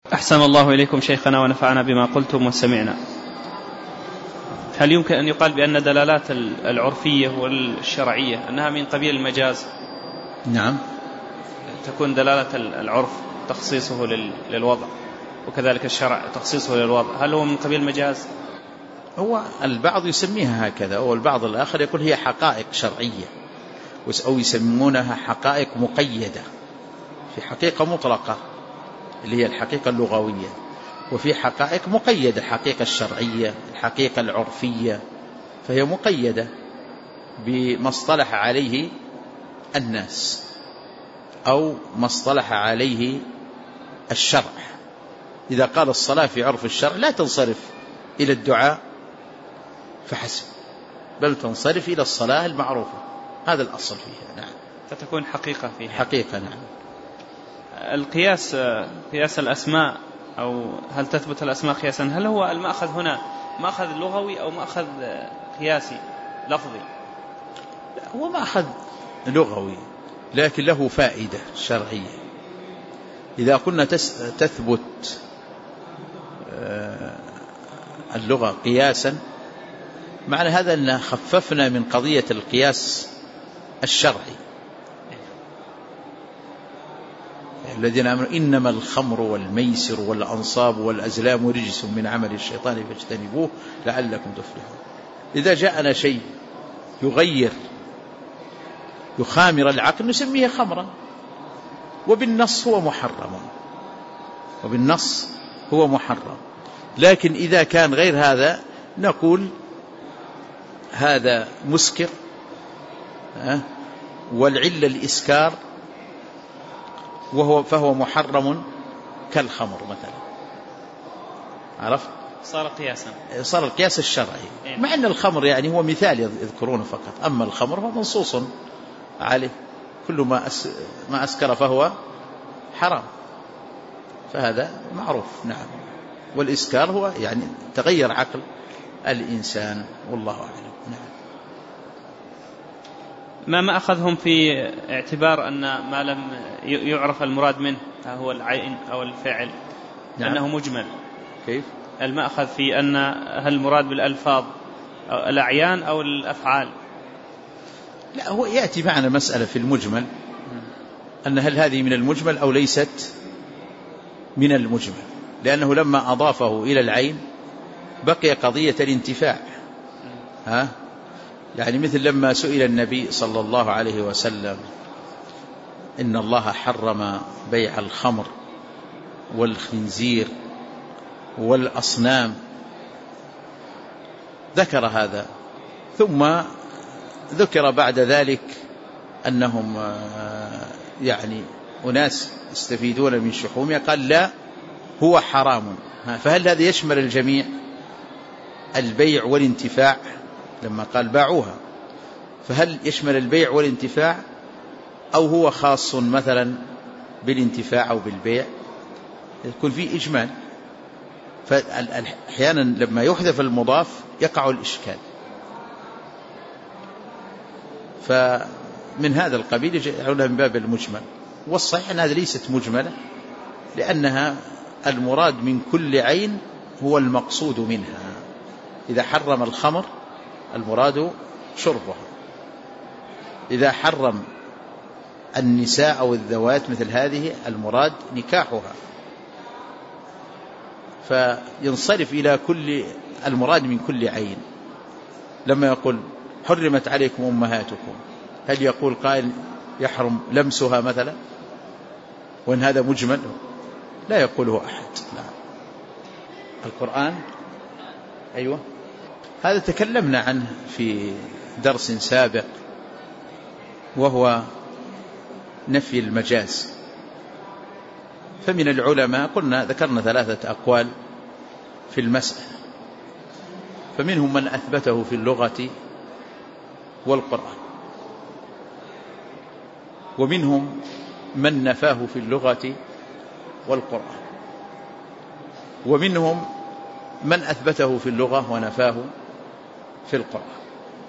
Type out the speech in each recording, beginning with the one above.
أحسن الله إليكم شيخنا ونفعنا بما قلتم وسمعنا. هل يمكن أن يقال بأن دلالات العرفية والشرعية أنها من قبيل المجاز؟ نعم، تكون دلالة العرف تخصيصه للوضع وكذلك الشرع تخصيصه للوضع، هل هو من قبيل المجاز؟ هو البعض يسميها هكذا والبعض الآخر يقول هي حقائق شرعية، أو يسمونها حقائق مقيدة. في حقيقة مطلقة اللي هي الحقيقة اللغوية، وفي حقائق مقيدة، الحقيقة الشرعية، الحقيقة العرفية، فهي مقيدة بما اصطلح عليه الناس أو ما اصطلح عليه الشرع. إذا قال الصلاة في عرف الشرع لا تنصرف إلى الدعاء فحسب، بل تنصرف إلى الصلاة المعروفة، هذا الأصل فيها. نعم، فتكون حقيقة فيها. حقيقة. نعم. القياس، قياس الأسماء، أو هل تثبت الأسماء قياسا، هل هو المأخذ هنا مأخذ لغوي أو مأخذ قياسي لفظي؟ هو مأخذ لغوي لكن له فائدة شرعية. إذا كنا تثبت اللغة قياسا، معنى هذا أن خففنا من قضية القياس الشرعي. الذين آمنوا إنما الخمر والميسر والأنصاب والأزلام رجس من عمل الشيطان فاجتنبوه لعلكم تفلحون. إذا جاءنا شيء يغير يخامر العقل نسميه خمرا، وبالنص هو محرم، وبالنص هو محرم. لكن إذا كان غير هذا نقول هذا مسكر، والعلة الإسكار، فهو محرم كالخمر مثلا. عرفت؟ صار قياسا، صار القياس الشرعي. مع أن الخمر يعني هو مثال يذكرونه فقط، أما الخمر هو منصوص عليه، كل ما أسكر فهو حرام، فهذا معروف. نعم، والإسكار هو يعني تغير عقل الإنسان، والله أعلم. نعم. ما أخذهم في اعتبار أن ما لم يعرف المراد منه هو العين أو الفعل، نعم. أنه مجمل. كيف؟ المأخذ في أن هل المراد بالألفاظ الأعيان أو الأفعال؟ لا، هو يأتي معنا مسألة في المجمل أن هل هذه من المجمل أو ليست من المجمل، لأنه لما أضافه إلى العين بقي قضية الانتفاع. يعني مثل لما سئل النبي صلى الله عليه وسلم إن الله حرم بيع الخمر والخنزير والأصنام، ذكر هذا، ثم ذكر بعد ذلك أنهم يعني أناس يستفيدون من شحومها، قال لا هو حرام. فهل هذا يشمل الجميع، البيع والانتفاع؟ لما قال باعوها، فهل يشمل البيع والانتفاع أو هو خاص مثلا بالانتفاع أو بالبيع؟ يكون فيه إجمال. فأحيانا لما يحذف المضاف يقع الإشكال، فمن هذا القبيل يجعلونها من باب المجمل. والصحيح أن هذه ليست مجملة، لأنها المراد من كل عين هو المقصود منها. إذا حرم الخمر المراد شربها، إذا حرم النساء أو الذوات مثل هذه المراد نكاحها، فينصرف إلى كل المراد من كل عين. لما يقول حرمت عليكم أمهاتكم، هل يقول قائل يحرم لمسها مثلا، وإن هذا مجمل؟ لا يقوله أحد. لا. القرآن أيوة، هذا تكلمنا عنه في درس سابق، وهو نفي المجاز. فمن العلماء ذكرنا 3 أقوال في المسألة، فمنهم من أثبته في اللغة والقرآن، ومنهم من نفاه في اللغة والقرآن، ومنهم من أثبته في اللغة ونفاه في القرآن.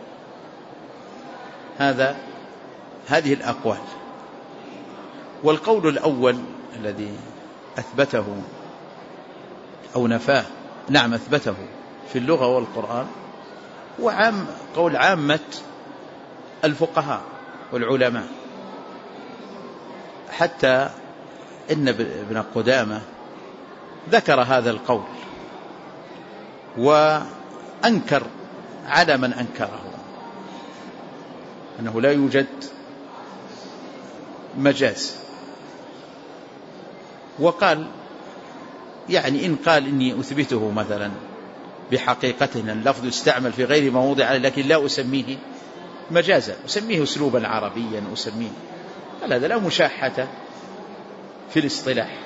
هذه الأقوال. والقول الأول الذي أثبته أو نفاه، نعم أثبته في اللغة والقرآن، قول عامة الفقهاء والعلماء. حتى إن ابن قدامة ذكر هذا القول وأنكر على من أنكره أنه لا يوجد مجاز، وقال يعني إن قال إني أثبته مثلا بحقيقته أن اللفظ يستعمل في غير موضع لكن لا أسميه مجازا، أسميه أسلوبا عربيا، أسميه، هذا لا مشاحة في الاصطلاح.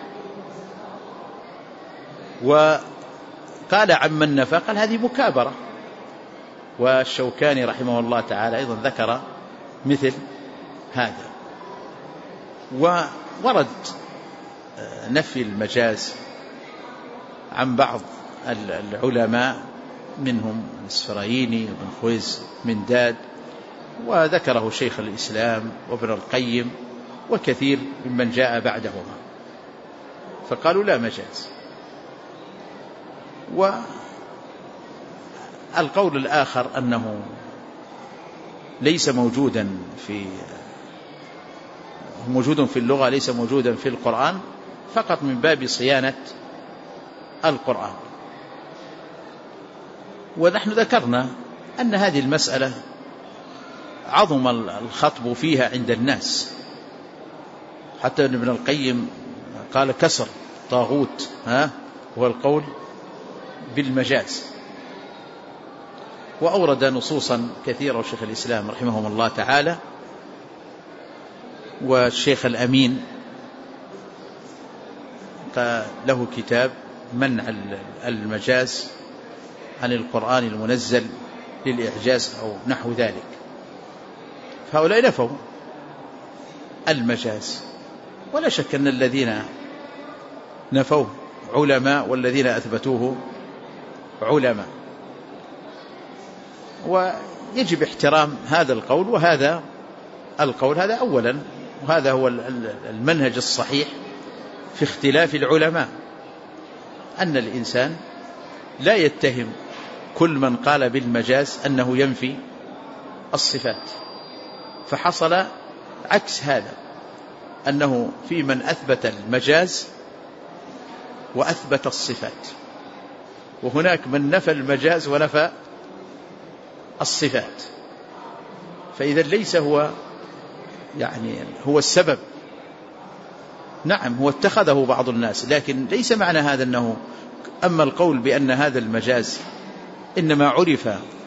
وقال عمن نفى قال هذه مكابرة. والشوكاني رحمه الله تعالى أيضا ذكر مثل هذا. وورد نفي المجاز عن بعض العلماء منهم الإسفرايني وابن خويز من داد، وذكره شيخ الإسلام وابن القيم وكثير ممن جاء بعدهما، فقالوا لا مجاز. والقول الآخر أنه ليس موجودا في اللغة، ليس موجودا في القرآن، فقط من باب صيانة القرآن. ونحن ذكرنا أن هذه المسألة عظم الخطب فيها عند الناس، حتى ابن القيم قال كسر طاغوت هو القول بالمجاز. وأورد نصوصا كثيرة وشيخ الإسلام رحمه الله تعالى والشيخ الأمين له كتاب منع المجاز عن القرآن المنزل للإعجاز أو نحو ذلك. فهؤلاء نفوا المجاز، ولا شك أن الذين نفوه علماء والذين أثبتوه علماء، ويجب احترام هذا القول وهذا القول. هذا أولا، وهذا هو المنهج الصحيح في اختلاف العلماء، أن الإنسان لا يتهم كل من قال بالمجاز أنه ينفي الصفات. فحصل عكس هذا، أنه في من أثبت المجاز وأثبت الصفات، وهناك من نفى المجاز ونفى الصفات. فإذا ليس هو هو السبب. نعم هو اتخذه بعض الناس، لكن ليس معنى هذا أنه، أما القول بأن هذا المجاز إنما عرف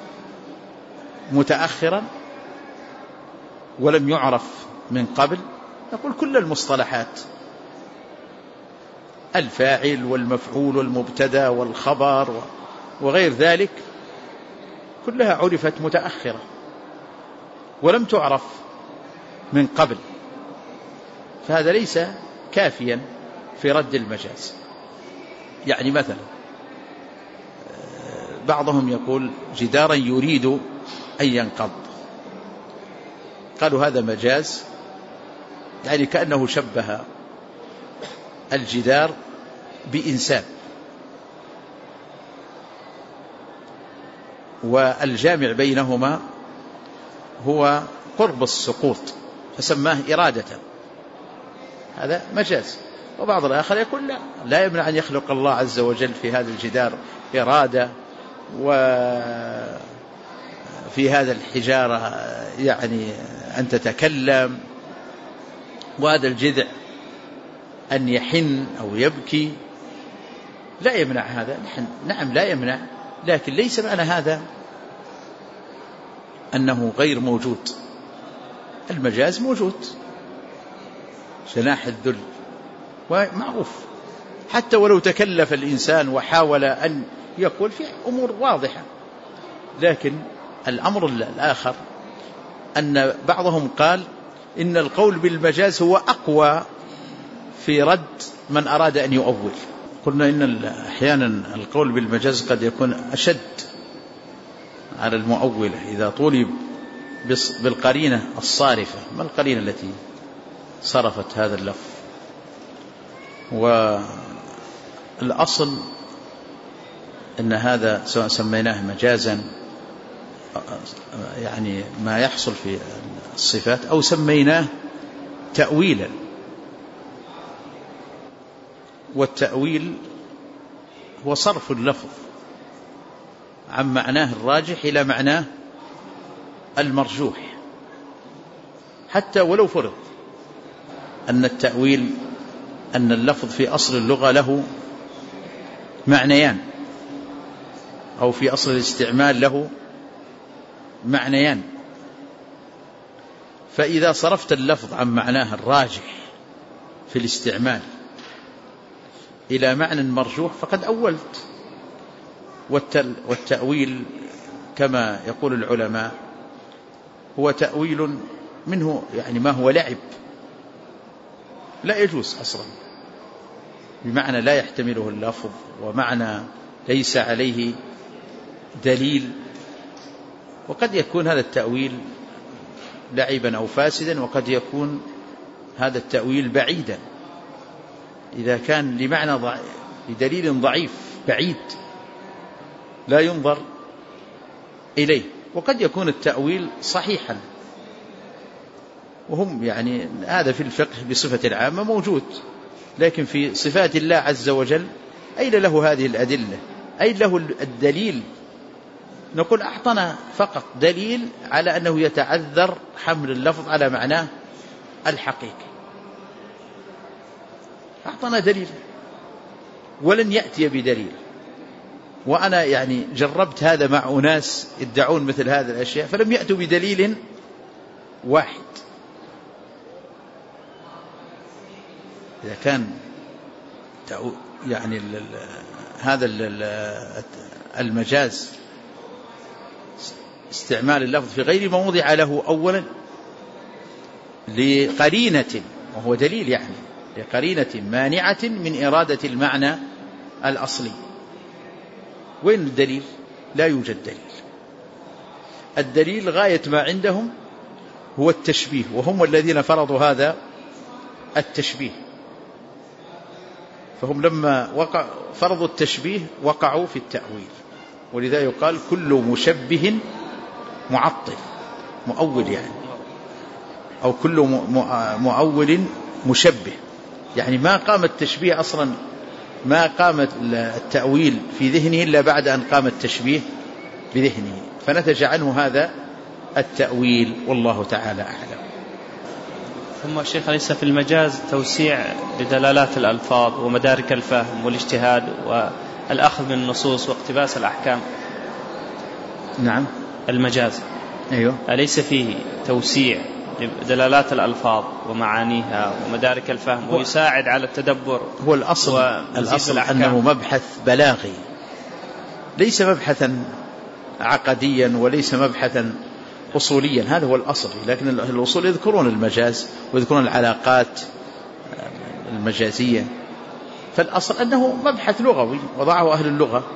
متأخرا ولم يعرف من قبل، نقول كل المصطلحات، الفاعل والمفعول والمبتدا والخبر وغير ذلك، كلها عرفت متأخرة ولم تعرف من قبل، فهذا ليس كافيا في رد المجاز. يعني مثلا بعضهم يقول جدارا يريد أن ينقض، قالوا هذا مجاز، يعني كأنه شبه الجدار بإنسان، والجامع بينهما هو قرب السقوط فسماه إرادة، هذا مجاز. وبعض الآخر يقول لا يمنع أن يخلق الله عز وجل في هذا الجدار إرادة، وفي هذا الحجارة أن تتكلم، وهذا الجذع أن يحن أو يبكي، لا يمنع هذا. نعم لا يمنع، لكن ليس معنى هذا أنه غير موجود. المجاز موجود، جناح الذل ومعروف، حتى ولو تكلف الإنسان وحاول أن يقول في أمور واضحة. لكن الأمر الآخر أن بعضهم قال إن القول بالمجاز هو أقوى في رد من أراد أن يؤول. قلنا إن أحيانا القول بالمجاز قد يكون أشد على المؤولة إذا طولب بالقرينة الصارفة. ما القرينة التي صرفت هذا اللفظ؟ والأصل أن هذا سواء سميناه مجازا يعني ما يحصل في الصفات أو سميناه تأويلا. والتأويل هو صرف اللفظ عن معناه الراجح إلى معناه المرجوح، حتى ولو فرض أن التأويل أن اللفظ في أصل اللغة له معنيان، أو في أصل الاستعمال له معنيان. فإذا صرفت اللفظ عن معناه الراجح في الاستعمال إلى معنى مرجوح فقد أولت. والتأويل كما يقول العلماء هو تأويل منه يعني ما هو لعب لا يجوز أصلا، بمعنى لا يحتمله اللفظ، ومعنى ليس عليه دليل. وقد يكون هذا التأويل لعبا أو فاسدا، وقد يكون هذا التأويل بعيدا إذا كان لمعنى لدليل ضعيف بعيد لا ينظر إليه. وقد يكون التأويل صحيحا، وهم يعني هذا في الفقه بصفة العامة موجود، لكن في صفات الله عز وجل أين له هذه الأدلة؟ أين له الدليل؟ نقول أعطنا فقط دليل على أنه يتعذر حمل اللفظ على معناه الحقيقي، أعطنا دليل، ولن يأتي بدليل. وأنا يعني جربت هذا مع أناس يدعون مثل هذه الأشياء فلم يأتوا بدليل واحد. إذا كان يعني هذا المجاز استعمال اللفظ في غير موضع له أولا لقرينة، وهو دليل يعني لقرينة مانعة من إرادة المعنى الأصلي. وين الدليل؟ لا يوجد دليل. الدليل غاية ما عندهم هو التشبيه، وهم الذين فرضوا هذا التشبيه. فهم لما فرضوا التشبيه وقعوا في التأويل، ولذا يقال كل مشبه معطل، مؤول يعني، أو كل مؤول مشبه، يعني ما قام التشبيه أصلا، ما قام التأويل في ذهنه إلا بعد أن قام التشبيه بذهنه، فنتج عنه هذا التأويل، والله تعالى أعلم. ثم الشيخ ليس في المجاز توسيع لدلالات الألفاظ ومدارك الفهم والاجتهاد والأخذ من النصوص واقتباس الأحكام؟ نعم، المجاز أيوه، أليس فيه توسيع لدلالات الألفاظ ومعانيها ومدارك الفهم ويساعد على التدبر؟ هو الأصل أنه مبحث بلاغي، ليس مبحثا عقديا وليس مبحثا أصوليا، هذا هو الأصل. لكن الأصول يذكرون المجاز ويذكرون العلاقات المجازية، فالأصل أنه مبحث لغوي وضعه أهل اللغة.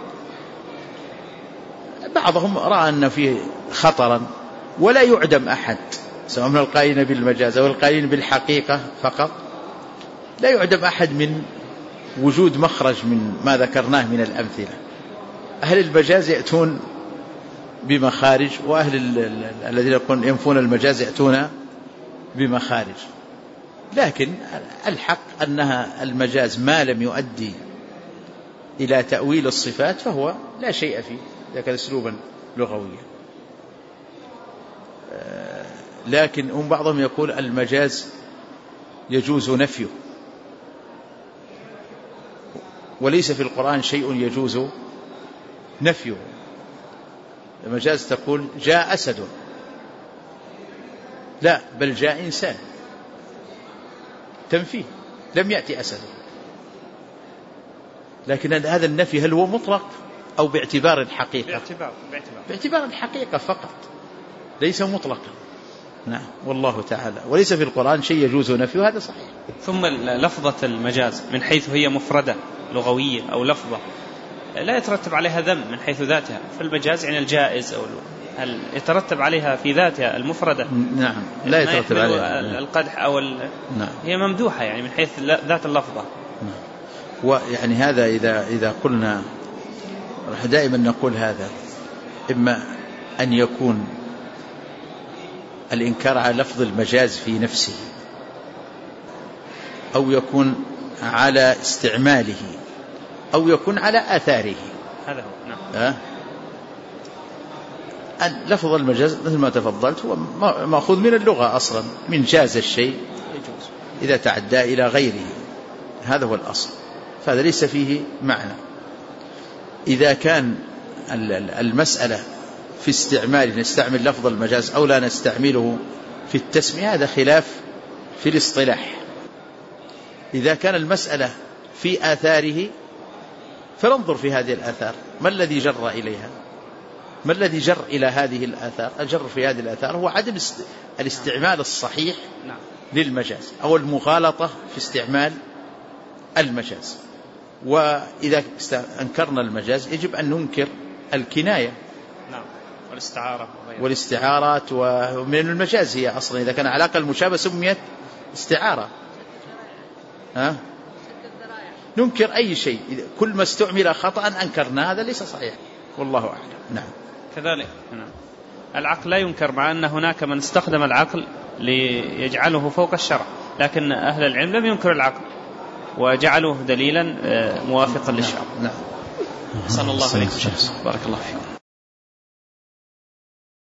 بعضهم رأى أن فيه خطرا، ولا يعدم أحد سواء من القائلين بالمجاز أو القائلين بالحقيقة فقط، لا يعدم أحد من وجود مخرج من ما ذكرناه من الأمثلة. أهل المجاز يأتون بمخارج، وأهل الذين ينفون المجاز يأتون بمخارج. لكن الحق أنها المجاز ما لم يؤدي إلى تأويل الصفات فهو لا شيء فيه، إذا كان أسلوبا لغويا. لكن هم بعضهم يقول المجاز يجوز نفيه، وليس في القرآن شيء يجوز نفيه. المجاز تقول جاء أسد، لا، بل جاء إنسان، تنفيه، لم يأتي أسد. لكن هذا النفي هل هو مطلق أو باعتبار الحقيقة؟ باعتبار الحقيقة فقط، ليس مطلقا. نعم، والله تعالى. وليس في القرآن شيء يجوز نفيه، هذا صحيح. ثم لفظة المجاز من حيث هي مفردة لغوية أو لفظة لا يترتب عليها ذم من حيث ذاتها، فالمجاز يعني الجائز أو هل يترتب عليها في ذاتها المفردة؟ نعم، لا يترتب عليها القدح أو نعم. هي ممدوحة يعني من حيث ذات اللفظة. نعم. ويعني هذا إذا قلنا دائما نقول هذا، إما أن يكون الإنكار على لفظ المجاز في نفسه، أو يكون على استعماله، أو يكون على آثاره. هذا هو. نعم. لفظ المجاز مثل ما تفضلت هو مأخوذ من اللغة أصلا، من جاز الشيء إذا تعدى إلى غيره، هذا هو الأصل، فهذا ليس فيه معنى. إذا كان المسألة في استعمال نستعمل لفظ المجاز أو لا نستعمله في التسمية، هذا خلاف في الاصطلاح. إذا كان المسألة في آثاره فننظر في هذه الآثار، ما الذي جر إليها، ما الذي جر إلى هذه الآثار؟ الجر في هذه الآثار هو عدم الاستعمال الصحيح للمجاز أو المغالطة في استعمال المجاز. وإذا أنكرنا المجاز يجب أن ننكر الكناية والاستعارات، ومن المجاز هي أصلا إذا كان علاقة المشابه سميت استعارة. ننكر أي شيء، كل ما استعمل خطأ أنكرنا، هذا ليس صحيح، والله أعلم. نعم. كذلك العقل لا ينكر، مع أن هناك من استخدم العقل ليجعله فوق الشرع، لكن أهل العلم لم ينكر العقل وجعلوه دليلا موافقا للشرع. نعم. صلى الله عليه وسلم. بارك الله فيكم.